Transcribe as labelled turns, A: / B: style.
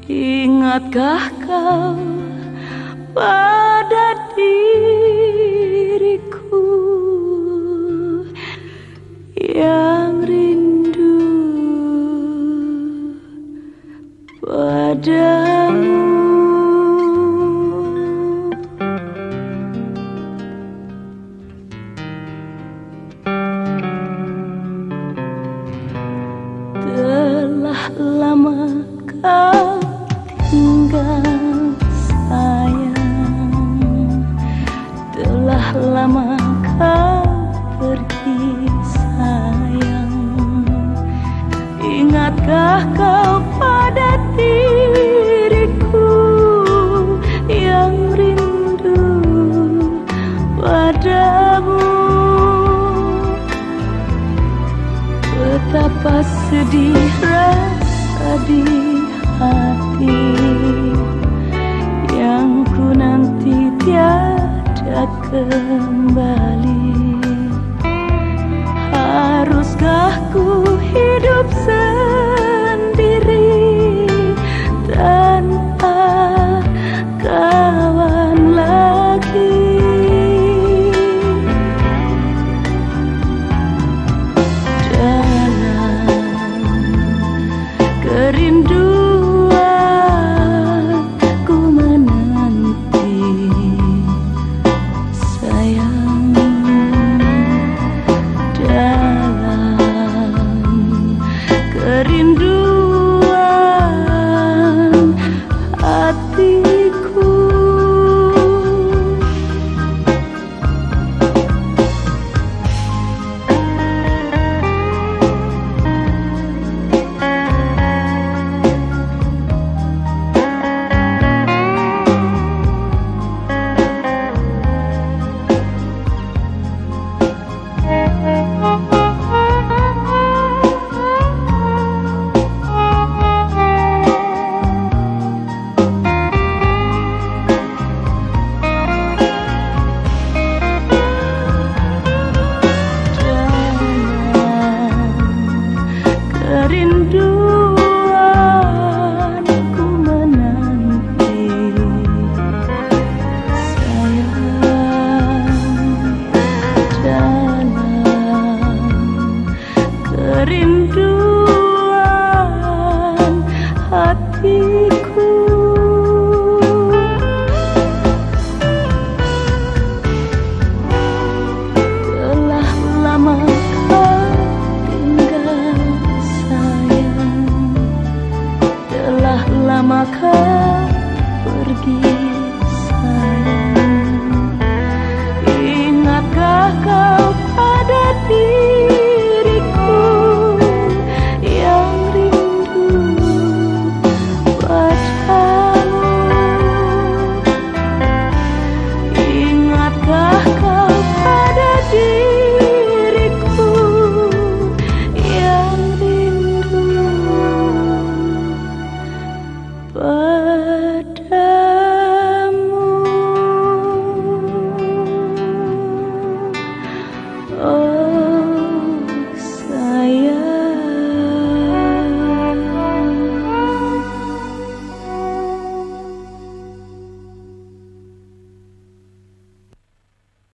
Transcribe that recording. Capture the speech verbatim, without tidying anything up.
A: Ingatkah kau pada diriku yang rindu padamu? Telah lama kau tinggal sayang, telah lama kau pergi sayang. Ingatkah kau pada diriku yang rindu padamu? Betapa sedih rasa di hati yang ku nanti tiada kembali. Haruskah ku hidup sendiri tanpa kawan lagi? Kerinduan ku menanti sayang, dalam kerinduan hatiku. Kerinduan ku menanti sayang, dalam kerinduan hatiku. Telah lama kau tinggal sayang, telah lama kau pergi sayang. Ingatkah kau pada diriku yang rindu padamu? Ingatkah kau pada diriku yang rindu padamu? Oh.